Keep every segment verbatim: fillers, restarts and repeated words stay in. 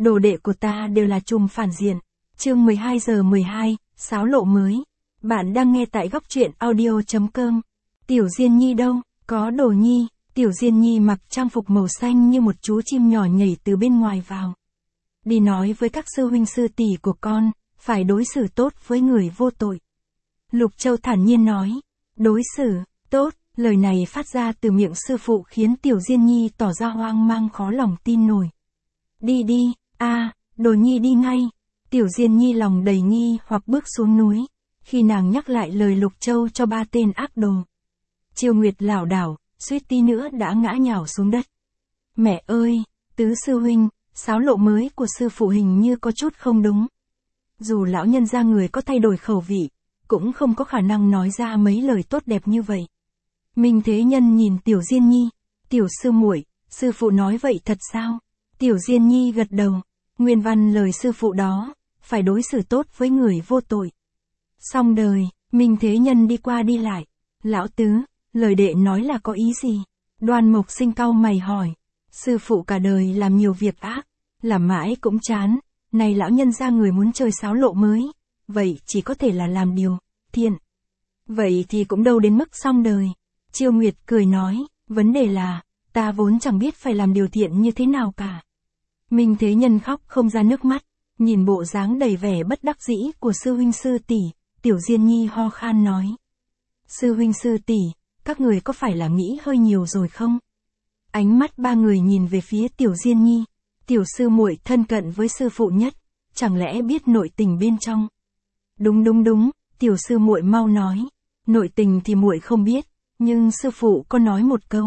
đồ đệ của ta đều là trùm phản diện. Chương mười hai giờ mười hai, sáo lộ mới. Bạn đang nghe tại góc truyện audio.com. Tiểu Diên Nhi đâu, có Đồ Nhi. Tiểu Diên Nhi mặc trang phục màu xanh như một chú chim nhỏ nhảy từ bên ngoài vào. Đi nói với các sư huynh sư tỷ của con, phải đối xử tốt với người vô tội. Lục Châu thản nhiên nói, đối xử tốt, lời này phát ra từ miệng sư phụ khiến Tiểu Diên Nhi tỏ ra hoang mang khó lòng tin nổi. Đi đi, a, à, Đồ Nhi đi ngay. Tiểu Diên Nhi lòng đầy nghi hoặc bước xuống núi, khi nàng nhắc lại lời Lục Châu cho ba tên ác đồ. Chiêu Nguyệt lảo đảo, suýt tí nữa đã ngã nhào xuống đất. Mẹ ơi, tứ sư huynh, sáo lộ mới của sư phụ hình như có chút không đúng. Dù lão nhân gia người có thay đổi khẩu vị, cũng không có khả năng nói ra mấy lời tốt đẹp như vậy. Minh Thế Nhân nhìn Tiểu Diên Nhi, tiểu sư muội, sư phụ nói vậy thật sao? Tiểu Diên Nhi gật đầu, nguyên văn lời sư phụ đó, phải đối xử tốt với người vô tội. Xong đời, Minh Thế Nhân đi qua đi lại, lão tứ, lời đệ nói là có ý gì? Đoan Mộc Sinh cau mày hỏi, sư phụ cả đời làm nhiều việc ác, làm mãi cũng chán, này lão nhân gia người muốn chơi sáo lộ mới, vậy chỉ có thể là làm điều thiện. Vậy thì cũng đâu đến mức xong đời. Chiêu Nguyệt cười nói, vấn đề là, ta vốn chẳng biết phải làm điều thiện như thế nào cả. Minh Thế Nhân khóc không ra nước mắt, nhìn bộ dáng đầy vẻ bất đắc dĩ của sư huynh sư tỷ, Tiểu Diên Nhi ho khan nói. Sư huynh sư tỷ, các người có phải là nghĩ hơi nhiều rồi không? Ánh mắt ba người nhìn về phía Tiểu Diên Nhi, tiểu sư muội thân cận với sư phụ nhất, chẳng lẽ biết nội tình bên trong? Đúng đúng đúng, tiểu sư muội mau nói, nội tình thì muội không biết, nhưng sư phụ có nói một câu.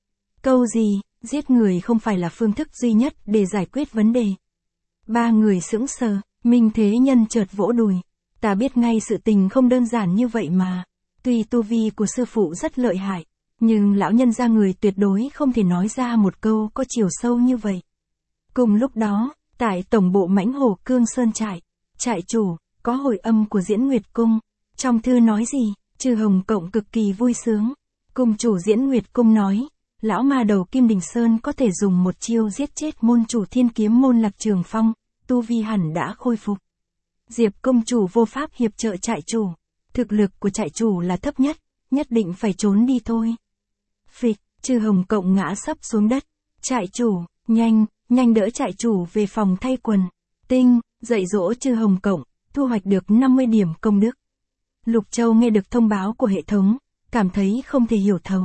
Câu gì? Giết người không phải là phương thức duy nhất để giải quyết vấn đề. Ba người sững sờ, Minh Thế Nhân chợt vỗ đùi. Ta biết ngay sự tình không đơn giản như vậy mà. Tuy tu vi của sư phụ rất lợi hại, nhưng lão nhân gia người tuyệt đối không thể nói ra một câu có chiều sâu như vậy. Cùng lúc đó, tại tổng bộ Mãnh Hổ Cương Sơn trại, trại chủ, có hồi âm của Diễn Nguyệt Cung. Trong thư nói gì, Trừ Hồng Cộng cực kỳ vui sướng. Cung chủ Diễn Nguyệt Cung nói, lão ma đầu Kim Đình Sơn có thể dùng một chiêu giết chết môn chủ Thiên Kiếm môn Lạc Trường Phong, tu vi hẳn đã khôi phục. Diệp công chủ vô pháp hiệp trợ trại chủ, thực lực của trại chủ là thấp nhất, nhất định phải trốn đi thôi. Phịch, Trừ Hồng Cộng ngã sấp xuống đất. Trại chủ, nhanh, nhanh đỡ trại chủ về phòng thay quần. Tinh, dạy dỗ Trừ Hồng Cộng, thu hoạch được năm mươi điểm công đức. Lục Châu nghe được thông báo của hệ thống, cảm thấy không thể hiểu thấu.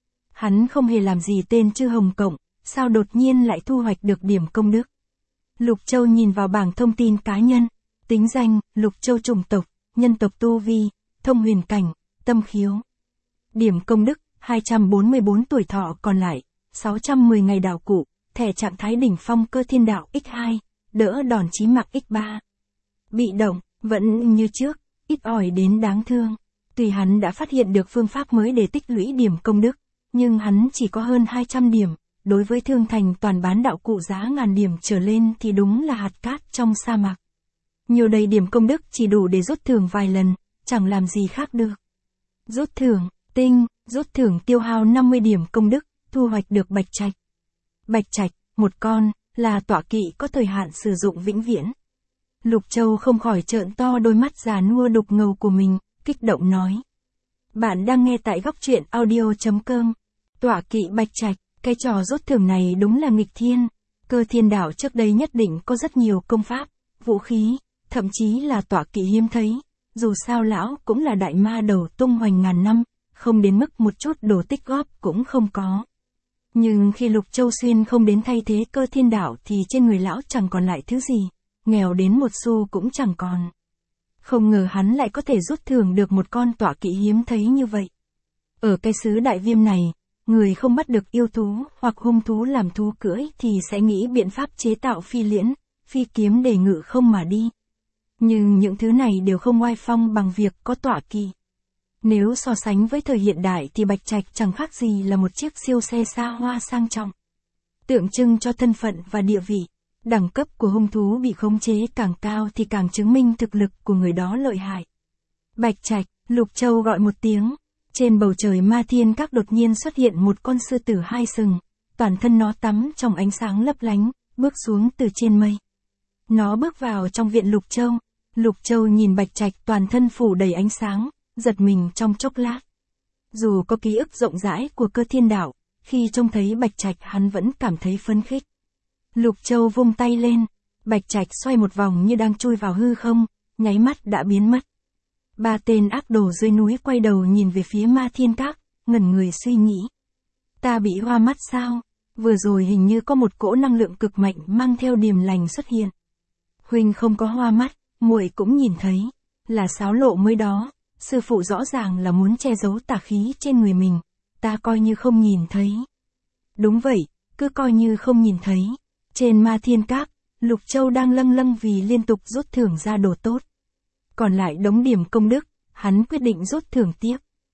Hắn không hề làm gì tên Trừ Hồng Cộng, sao đột nhiên lại thu hoạch được điểm công đức. Lục Châu nhìn vào bảng thông tin cá nhân, tính danh, Lục Châu chủng tộc, nhân tộc tu vi, thông huyền cảnh, tâm khiếu. Điểm công đức, hai trăm bốn mươi bốn tuổi thọ còn lại, sáu trăm mười ngày đào cụ, thẻ trạng thái đỉnh phong cơ thiên đạo nhân hai, đỡ đòn chí mạng nhân ba. Bị động, vẫn như trước, ít ỏi đến đáng thương. Tuy hắn đã phát hiện được phương pháp mới để tích lũy điểm công đức, nhưng hắn chỉ có hơn hai trăm điểm, đối với thương thành toàn bán đạo cụ giá ngàn điểm trở lên thì đúng là hạt cát trong sa mạc. Nhiều đầy điểm công đức chỉ đủ để rút thưởng vài lần, chẳng làm gì khác được. Rút thưởng, tinh, rút thưởng tiêu hao năm mươi điểm công đức, thu hoạch được bạch trạch. Bạch trạch, một con, là tọa kỵ có thời hạn sử dụng vĩnh viễn. Lục Châu không khỏi trợn to đôi mắt già nua đục ngầu của mình, kích động nói. Bạn đang nghe tại góc truyện audio.com. Tọa kỵ bạch trạch, cái trò rút thưởng này đúng là nghịch thiên. Cơ thiên đạo trước đây nhất định có rất nhiều công pháp, vũ khí, thậm chí là tọa kỵ hiếm thấy. Dù sao lão cũng là đại ma đầu tung hoành ngàn năm, không đến mức một chút đồ tích góp cũng không có. Nhưng khi Lục Châu Xuyên không đến thay thế cơ thiên đạo thì trên người lão chẳng còn lại thứ gì, nghèo đến một xu cũng chẳng còn. Không ngờ hắn lại có thể rút thưởng được một con tọa kỵ hiếm thấy như vậy. Ở cái xứ Đại Viêm này, người không bắt được yêu thú hoặc hung thú làm thú cưỡi thì sẽ nghĩ biện pháp chế tạo phi liễn, phi kiếm để ngự không mà đi. Nhưng những thứ này đều không oai phong bằng việc có tọa kỵ. Nếu so sánh với thời hiện đại thì bạch trạch chẳng khác gì là một chiếc siêu xe xa hoa sang trọng. Tượng trưng cho thân phận và địa vị, đẳng cấp của hung thú bị khống chế càng cao thì càng chứng minh thực lực của người đó lợi hại. Bạch trạch, Lục Châu gọi một tiếng. Trên bầu trời ma thiên các đột nhiên xuất hiện một con sư tử hai sừng, toàn thân nó tắm trong ánh sáng lấp lánh, bước xuống từ trên mây, Nó bước vào trong viện Lục Châu. Lục Châu nhìn Bạch Trạch toàn thân phủ đầy ánh sáng, giật mình trong chốc lát. Dù có ký ức rộng rãi của Cơ Thiên Đạo, khi trông thấy Bạch Trạch hắn vẫn cảm thấy phấn khích. Lục Châu vung tay lên, Bạch Trạch xoay một vòng như đang chui vào hư không, nháy mắt đã biến mất. Ba tên ác đồ dưới núi quay đầu nhìn về phía Ma Thiên Các, ngẩn người suy nghĩ. Ta bị hoa mắt sao? Vừa rồi hình như có một cỗ năng lượng cực mạnh mang theo điềm lành xuất hiện. Huynh không có hoa mắt, muội cũng nhìn thấy, là xáo lộ mới đó, sư phụ rõ ràng là muốn che giấu tà khí trên người mình, ta coi như không nhìn thấy. Đúng vậy, cứ coi như không nhìn thấy. Trên Ma Thiên Các, Lục Châu đang lâng lâng vì liên tục rút thưởng ra đồ tốt. Còn lại đống điểm công đức, hắn quyết định rút thưởng tiếp.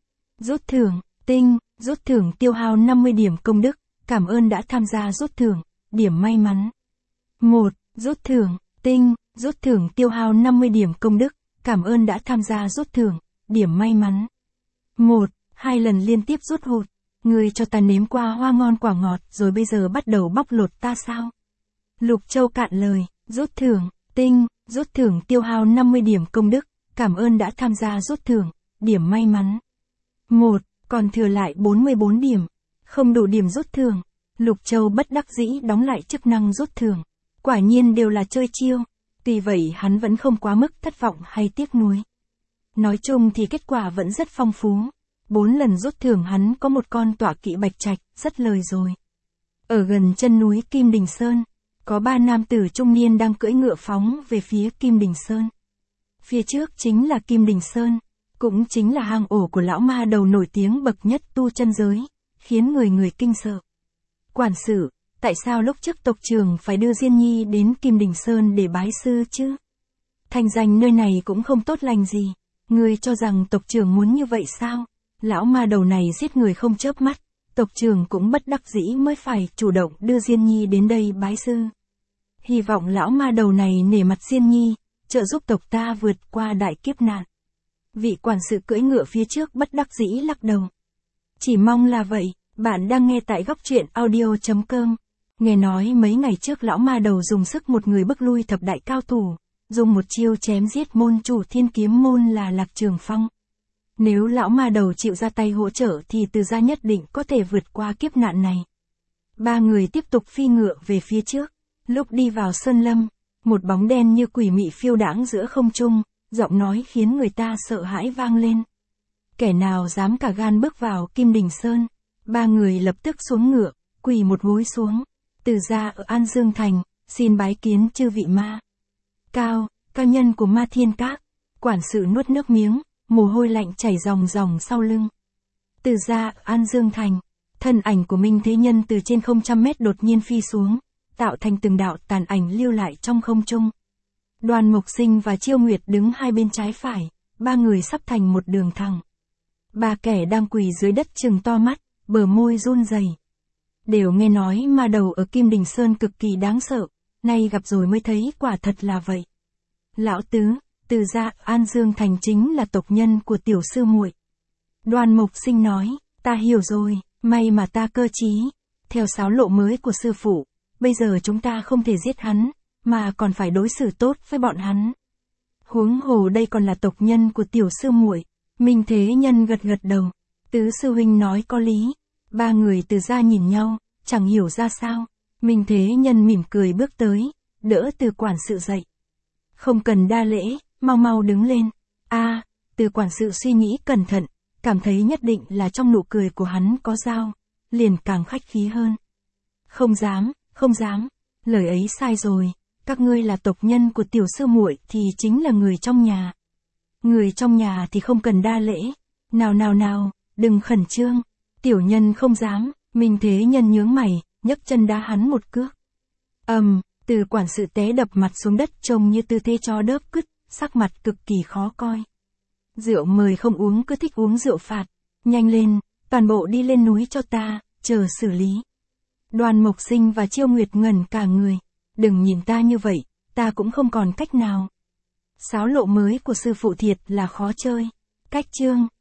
Rút thưởng, tinh, rút thưởng tiêu hao năm mươi điểm công đức, cảm ơn đã tham gia rút thưởng, điểm may mắn. một. Rút thưởng, tinh, rút thưởng tiêu hao năm mươi điểm công đức, cảm ơn đã tham gia rút thưởng, điểm may mắn. một. Hai lần liên tiếp rút hụt, ngươi cho ta nếm qua hoa ngon quả ngọt rồi bây giờ bắt đầu bóc lột ta sao? Lục Châu cạn lời, rút thưởng, tinh, rút thưởng tiêu hao năm mươi điểm công đức, cảm ơn đã tham gia rút thưởng, điểm may mắn. một. Còn thừa lại bốn mươi bốn điểm, không đủ điểm rút thưởng. Lục Châu bất đắc dĩ đóng lại chức năng rút thưởng. Quả nhiên đều là chơi chiêu, tuy vậy hắn vẫn không quá mức thất vọng hay tiếc nuối. Nói chung thì kết quả vẫn rất phong phú. Bốn lần rút thưởng hắn có một con tọa kỵ Bạch Trạch, rất lời rồi. Ở gần chân núi Kim Đình Sơn, có ba nam tử trung niên đang cưỡi ngựa phóng về phía Kim Đình Sơn. Phía trước chính là Kim Đình Sơn, cũng chính là hang ổ của lão ma đầu nổi tiếng bậc nhất tu chân giới, khiến người người kinh sợ. Quản sự, tại sao lúc trước tộc trưởng phải đưa Diên Nhi đến Kim Đình Sơn để bái sư chứ? Thành danh nơi này cũng không tốt lành gì, ngươi cho rằng tộc trưởng muốn như vậy sao? Lão ma đầu này giết người không chớp mắt, tộc trưởng cũng bất đắc dĩ mới phải chủ động đưa Diên Nhi đến đây bái sư. Hy vọng lão ma đầu này nể mặt Diên Nhi, trợ giúp tộc ta vượt qua đại kiếp nạn. Vị quản sự cưỡi ngựa phía trước bất đắc dĩ lắc đầu. Chỉ mong là vậy. Bạn đang nghe tại góc truyện audio chấm com. Nghe nói mấy ngày trước lão ma đầu dùng sức một người bức lui thập đại cao thủ, dùng một chiêu chém giết môn chủ Thiên Kiếm môn là Lạc Trường Phong. Nếu lão ma đầu chịu ra tay hỗ trợ thì Từ gia nhất định có thể vượt qua kiếp nạn này. Ba người tiếp tục phi ngựa về phía trước. Lúc đi vào sơn lâm, một bóng đen như quỷ mị phiêu đãng giữa không trung, giọng nói khiến người ta sợ hãi vang lên. Kẻ nào dám cả gan bước vào Kim Đình Sơn? Ba người lập tức xuống ngựa, quỳ một gối xuống. Từ gia ở An Dương Thành, xin bái kiến chư vị ma. Cao, cao nhân của Ma Thiên Các. Quản sự nuốt nước miếng, mồ hôi lạnh chảy ròng ròng sau lưng. Từ gia ở An Dương Thành, thân ảnh của Minh Thế Nhân từ trên không trăm mét đột nhiên phi xuống, tạo thành từng đạo tàn ảnh lưu lại trong không trung. Đoàn Mộc Sinh và Chiêu Nguyệt đứng hai bên trái phải, ba người sắp thành một đường thẳng. Ba kẻ đang quỳ dưới đất trừng to mắt, bờ môi run rẩy. Đều nghe nói ma đầu ở Kim Đình Sơn cực kỳ đáng sợ, nay gặp rồi mới thấy quả thật là vậy. Lão tứ, Từ gia An Dương Thành chính là tộc nhân của tiểu sư muội. Đoàn Mộc Sinh nói, ta hiểu rồi, may mà ta cơ trí. Theo sáo lộ mới của sư phụ, bây giờ chúng ta không thể giết hắn, mà còn phải đối xử tốt với bọn hắn. Huống hồ đây còn là tộc nhân của tiểu sư muội. Minh Thế Nhân gật gật đầu. Tứ sư huynh nói có lý. Ba người Từ gia nhìn nhau, chẳng hiểu ra sao. Minh Thế Nhân mỉm cười bước tới, đỡ Từ quản sự dậy. Không cần đa lễ, mau mau đứng lên. A, à, Từ quản sự suy nghĩ cẩn thận, cảm thấy nhất định là trong nụ cười của hắn có dao, liền càng khách khí hơn. Không dám, không dám, lời ấy sai rồi, các ngươi là tộc nhân của tiểu sư muội thì chính là người trong nhà. Người trong nhà thì không cần đa lễ. Nào nào nào, đừng khẩn trương. Tiểu nhân không dám. Minh Thế Nhân nhướng mày, nhấc chân đá hắn một cước. Ầm, um, Từ quản sự té đập mặt xuống đất trông như tư thế chó đớp cứt, sắc mặt cực kỳ khó coi. Rượu mời không uống cứ thích uống rượu phạt. Nhanh lên, toàn bộ đi lên núi cho ta, chờ xử lý. Đoàn Mộc Sinh và Chiêu Nguyệt ngẩn cả người. Đừng nhìn ta như vậy, ta cũng không còn cách nào. Sáo lộ mới của sư phụ thiệt là khó chơi. Cách chương.